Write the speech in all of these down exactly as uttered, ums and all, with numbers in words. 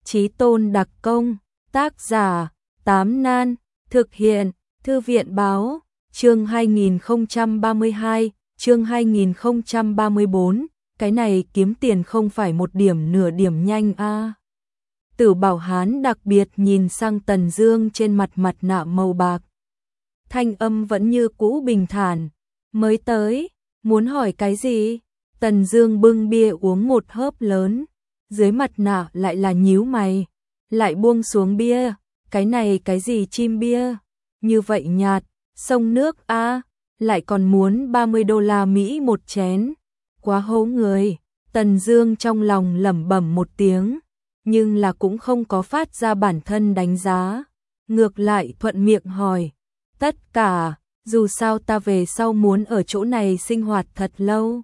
Chí tôn đặc công, tác giả, Tám Nan, thực hiện, Thư viện báo, chương hai nghìn không trăm ba mươi hai, chương hai nghìn không trăm ba mươi bốn, cái này kiếm tiền không phải một điểm nửa điểm nhanh a. À. Tử Bảo Hán đặc biệt nhìn sang Tần Dương trên mặt mặt nạ màu bạc. Thanh âm vẫn như cũ bình thản, mới tới, muốn hỏi cái gì? Tần Dương bưng bia uống một hớp lớn, dưới mặt nạ lại là nhíu mày, lại buông xuống bia, cái này cái gì chim bia, như vậy nhạt, sông nước a, à, lại còn muốn ba mươi đô la Mỹ một chén, quá hố người. Tần Dương trong lòng lẩm bẩm một tiếng, nhưng là cũng không có phát ra bản thân đánh giá, ngược lại thuận miệng hỏi, tất cả, dù sao ta về sau muốn ở chỗ này sinh hoạt thật lâu.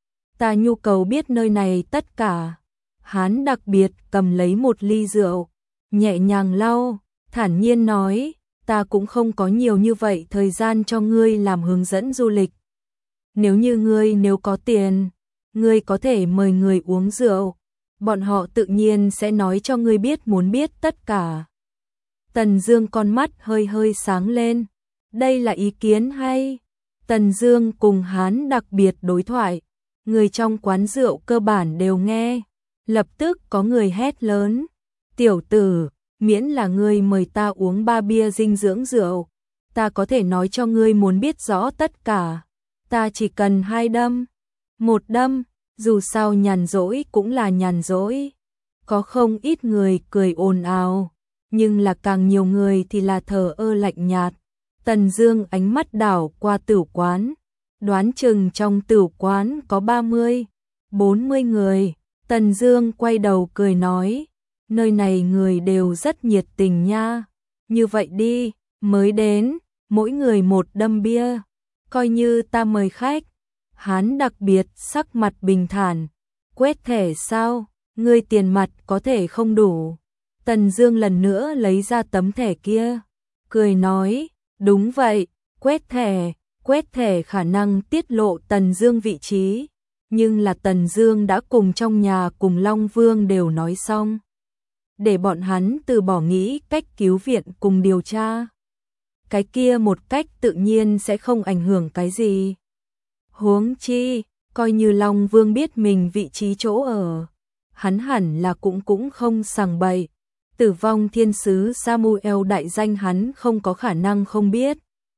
Ta nhu cầu biết nơi này tất cả. Hán đặc biệt cầm lấy một ly rượu, nhẹ nhàng lau, thản nhiên nói, ta cũng không có nhiều như vậy thời gian cho ngươi làm hướng dẫn du lịch. Nếu như ngươi nếu có tiền, ngươi có thể mời người uống rượu, bọn họ tự nhiên sẽ nói cho ngươi biết muốn biết tất cả. Tần Dương con mắt hơi hơi sáng lên, đây là ý kiến hay. Tần Dương cùng Hán đặc biệt đối thoại, người trong quán rượu cơ bản đều nghe, lập tức có người hét lớn, tiểu tử, miễn là ngươi mời ta uống ba bia dinh dưỡng rượu, ta có thể nói cho ngươi muốn biết rõ tất cả, ta chỉ cần hai đâm, một đâm, dù sao nhàn rỗi cũng là nhàn rỗi. Có không ít người cười ồn ào, nhưng là càng nhiều người thì là thờ ơ lạnh nhạt. Tần Dương ánh mắt đảo qua tửu quán, đoán chừng trong tửu quán có ba mươi, bốn mươi người. Tần Dương quay đầu cười nói, nơi này người đều rất nhiệt tình nha, như vậy đi, mới đến, mỗi người một đâm bia, coi như ta mời khách. Hán đặc biệt sắc mặt bình thản, quét thẻ sao, ngươi tiền mặt có thể không đủ. Tần Dương lần nữa lấy ra tấm thẻ kia, cười nói, đúng vậy, quét thẻ, quét thẻ khả năng tiết lộ Tần Dương vị trí, nhưng là Tần Dương đã cùng trong nhà cùng Long Vương đều nói xong, để bọn hắn từ bỏ nghĩ cách cứu viện cùng điều tra. Cái kia một cách tự nhiên sẽ không ảnh hưởng cái gì. Huống chi, coi như Long Vương biết mình vị trí chỗ ở, hắn hẳn là cũng cũng không sằng bậy. Tử vong thiên sứ Samuel đại danh hắn không có khả năng không biết.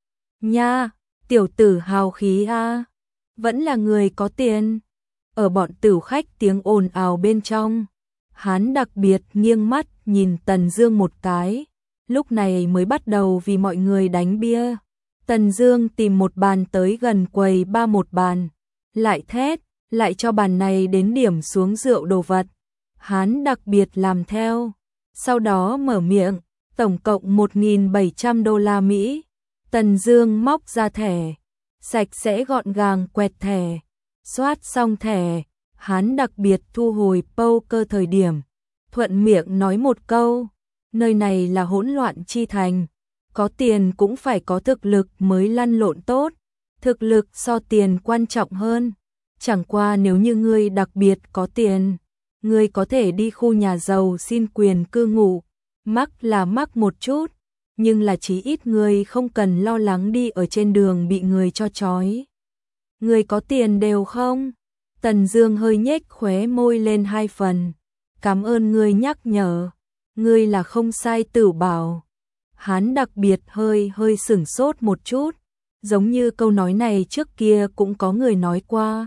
Nha, tiểu tử hào khí a, vẫn là người có tiền. Ở bọn tử khách tiếng ồn ào bên trong, hắn đặc biệt nghiêng mắt nhìn Tần Dương một cái, lúc này mới bắt đầu vì mọi người đánh bia. Tần Dương tìm một bàn tới gần quầy ba một bàn, lại thét, lại cho bàn này đến điểm xuống rượu đồ vật. Hắn đặc biệt làm theo, sau đó mở miệng, tổng cộng một nghìn bảy trăm đô la Mỹ. Tần Dương móc ra thẻ, sạch sẽ gọn gàng quẹt thẻ, soát xong thẻ, hắn đặc biệt thu hồi poker thời điểm, thuận miệng nói một câu, nơi này là hỗn loạn chi thành, có tiền cũng phải có thực lực mới lăn lộn tốt, thực lực so tiền quan trọng hơn. Chẳng qua nếu như ngươi đặc biệt có tiền, ngươi có thể đi khu nhà giàu xin quyền cư ngụ, mắc là mắc một chút, nhưng là chí ít ngươi không cần lo lắng đi ở trên đường bị người cho trói. Ngươi có tiền đều không? Tần Dương hơi nhếch khóe môi lên hai phần, cảm ơn ngươi nhắc nhở, ngươi là không sai Tử Bảo. Hắn đặc biệt hơi hơi sửng sốt một chút, giống như câu nói này trước kia cũng có người nói qua.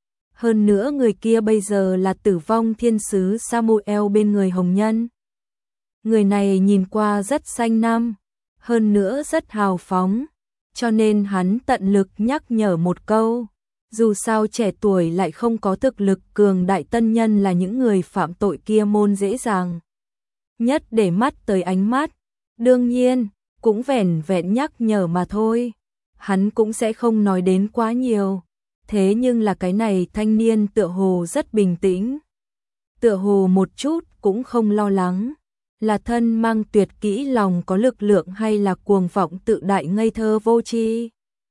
Hơn nữa người kia bây giờ là tử vong thiên sứ Samuel bên người Hồng Nhân. Người này nhìn qua rất xanh năm, hơn nữa rất hào phóng, cho nên hắn tận lực nhắc nhở một câu. Dù sao trẻ tuổi lại không có thực lực cường đại tân nhân là những người phạm tội kia môn dễ dàng nhất để mắt tới ánh mắt. Đương nhiên, cũng vẻn vẹn nhắc nhở mà thôi, hắn cũng sẽ không nói đến quá nhiều. Thế nhưng là cái này thanh niên tựa hồ rất bình tĩnh, tựa hồ một chút cũng không lo lắng, là thân mang tuyệt kỹ lòng có lực lượng hay là cuồng vọng tự đại ngây thơ vô tri.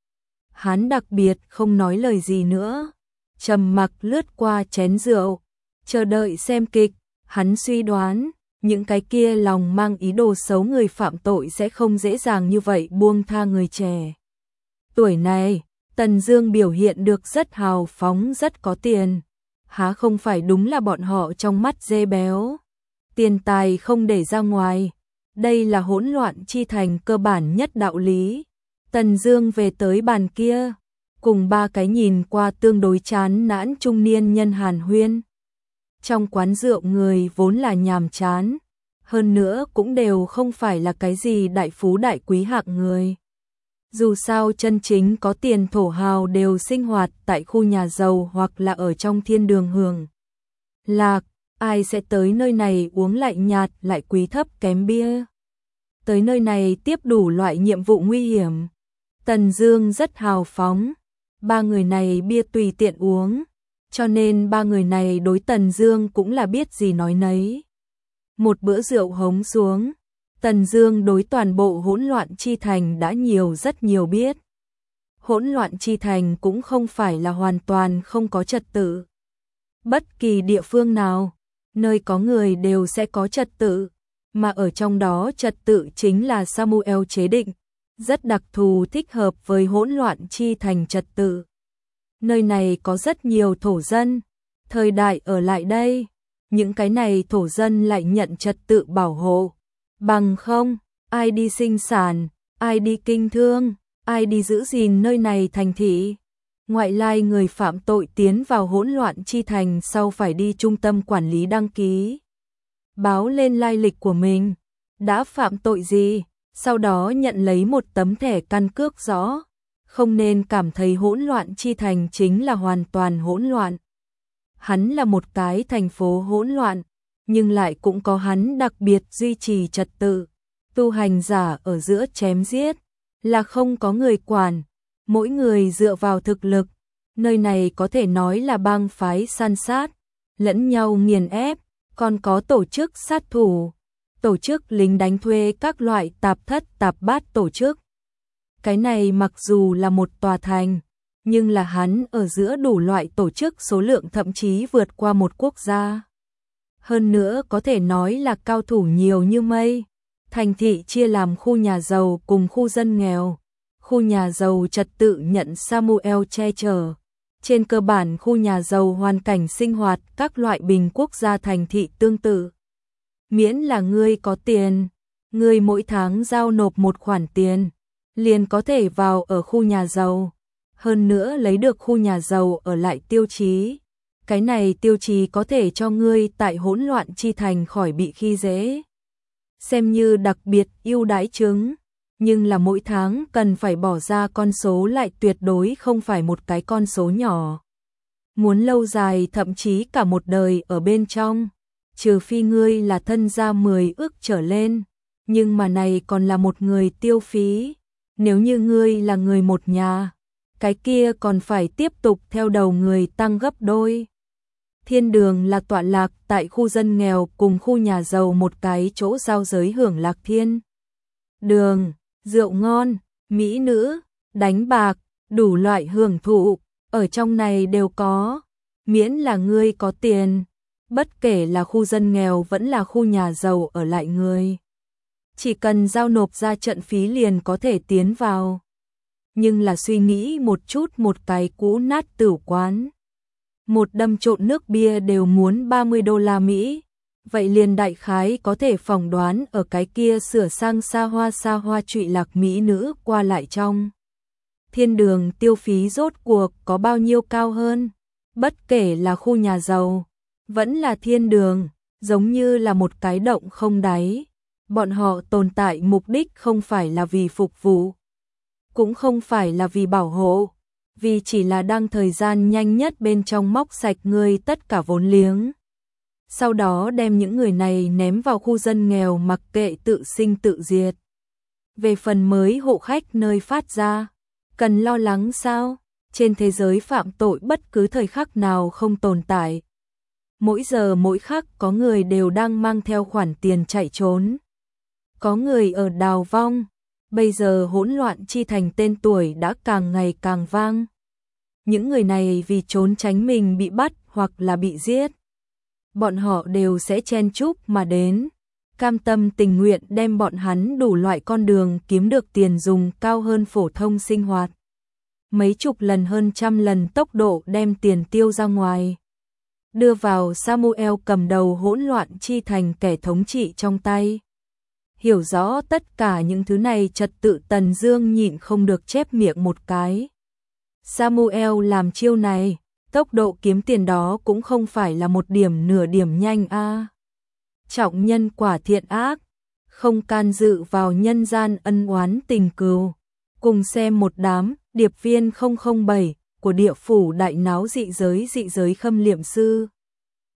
Hắn đặc biệt không nói lời gì nữa, trầm mặc lướt qua chén rượu, chờ đợi xem kịch. Hắn suy đoán, những cái kia lòng mang ý đồ xấu người phạm tội sẽ không dễ dàng như vậy buông tha người trẻ. Tuổi này, Tần Dương biểu hiện được rất hào phóng, rất có tiền. Há không phải đúng là bọn họ trong mắt dê béo. Tiền tài không để ra ngoài. Đây là hỗn loạn chi thành cơ bản nhất đạo lý. Tần Dương về tới bàn kia, cùng ba cái nhìn qua tương đối chán nản trung niên nhân hàn huyên. Trong quán rượu người vốn là nhàm chán, hơn nữa cũng đều không phải là cái gì đại phú đại quý hạng người. Dù sao chân chính có tiền thổ hào đều sinh hoạt tại khu nhà giàu hoặc là ở trong thiên đường hưởng lạc, ai sẽ tới nơi này uống lại nhạt lại quý thấp kém bia. Tới nơi này tiếp đủ loại nhiệm vụ nguy hiểm. Tần Dương rất hào phóng, ba người này bia tùy tiện uống, cho nên ba người này đối Tần Dương cũng là biết gì nói nấy. Một bữa rượu hống xuống, Tần Dương đối toàn bộ hỗn loạn chi thành đã nhiều rất nhiều biết. Hỗn loạn chi thành cũng không phải là hoàn toàn không có trật tự. Bất kỳ địa phương nào, nơi có người đều sẽ có trật tự, mà ở trong đó trật tự chính là Samuel chế định, rất đặc thù thích hợp với hỗn loạn chi thành trật tự. Nơi này có rất nhiều thổ dân, thời đại ở lại đây, những cái này thổ dân lại nhận trật tự bảo hộ. Bằng không, ai đi sinh sản, ai đi kinh thương, ai đi giữ gìn nơi này thành thị. Ngoại lai người phạm tội tiến vào hỗn loạn chi thành sau phải đi trung tâm quản lý đăng ký, báo lên lai lịch của mình, đã phạm tội gì, sau đó nhận lấy một tấm thẻ căn cước rõ. Không nên cảm thấy hỗn loạn chi thành chính là hoàn toàn hỗn loạn. Hắn là một cái thành phố hỗn loạn, nhưng lại cũng có hắn đặc biệt duy trì trật tự. Tu hành giả ở giữa chém giết là không có người quản, mỗi người dựa vào thực lực. Nơi này có thể nói là bang phái san sát, lẫn nhau nghiền ép, còn có tổ chức sát thủ, tổ chức lính đánh thuê các loại tạp thất tạp bát tổ chức. Cái này mặc dù là một tòa thành, nhưng là hắn ở giữa đủ loại tổ chức số lượng thậm chí vượt qua một quốc gia. Hơn nữa có thể nói là cao thủ nhiều như mây. Thành thị chia làm khu nhà giàu cùng khu dân nghèo. Khu nhà giàu trật tự nhận Samuel che chở. Trên cơ bản khu nhà giàu hoàn cảnh sinh hoạt các loại bình quốc gia thành thị tương tự. Miễn là ngươi có tiền, ngươi mỗi tháng giao nộp một khoản tiền, liền có thể vào ở khu nhà giàu. Hơn nữa lấy được khu nhà giàu ở lại tiêu chí. Cái này tiêu chí có thể cho ngươi tại hỗn loạn chi thành khỏi bị khi dễ. Xem như đặc biệt ưu đãi chứng, nhưng là mỗi tháng cần phải bỏ ra con số lại tuyệt đối không phải một cái con số nhỏ. Muốn lâu dài thậm chí cả một đời ở bên trong, trừ phi ngươi là thân gia mười ước trở lên, nhưng mà này còn là một người tiêu phí. Nếu như ngươi là người một nhà, cái kia còn phải tiếp tục theo đầu người tăng gấp đôi. Thiên đường là tọa lạc tại khu dân nghèo cùng khu nhà giàu một cái chỗ giao giới hưởng lạc thiên. Đường, rượu ngon, mỹ nữ, đánh bạc, đủ loại hưởng thụ, ở trong này đều có, miễn là ngươi có tiền, bất kể là khu dân nghèo vẫn là khu nhà giàu ở lại người. Chỉ cần giao nộp ra trận phí liền có thể tiến vào. Nhưng là suy nghĩ một chút, một cái cũ nát tửu quán, một đâm trộn nước bia đều muốn ba mươi đô la Mỹ, vậy liền đại khái có thể phỏng đoán ở cái kia sửa sang xa hoa xa hoa trụy lạc mỹ nữ qua lại trong. Thiên đường tiêu phí rốt cuộc có bao nhiêu cao hơn, bất kể là khu nhà giàu, vẫn là thiên đường, giống như là một cái động không đáy. Bọn họ tồn tại mục đích không phải là vì phục vụ, cũng không phải là vì bảo hộ, vì chỉ là đang thời gian nhanh nhất bên trong móc sạch người tất cả vốn liếng. Sau đó đem những người này ném vào khu dân nghèo mặc kệ tự sinh tự diệt. Về phần mới hộ khách nơi phát ra, cần lo lắng sao? Trên thế giới phạm tội bất cứ thời khắc nào không tồn tại. Mỗi giờ mỗi khắc có người đều đang mang theo khoản tiền chạy trốn. Có người ở đào vong. Bây giờ hỗn loạn chi thành tên tuổi đã càng ngày càng vang. Những người này vì trốn tránh mình bị bắt hoặc là bị giết, bọn họ đều sẽ chen chúc mà đến. cam tâm tình nguyện đem bọn hắn đủ loại con đường kiếm được tiền dùng cao hơn phổ thông sinh hoạt. Mấy chục lần hơn trăm lần tốc độ đem tiền tiêu ra ngoài. Đưa vào Samuel cầm đầu hỗn loạn chi thành kẻ thống trị trong tay. Hiểu rõ tất cả những thứ này trật tự Tần Dương nhịn không được chép miệng một cái. Samuel làm chiêu này, tốc độ kiếm tiền đó cũng không phải là một điểm nửa điểm nhanh a. À. Trọng nhân quả thiện ác, không can dự vào nhân gian ân oán tình cừu. Cùng xem một đám điệp viên không không bảy của địa phủ đại náo dị giới dị giới khâm liệm sư.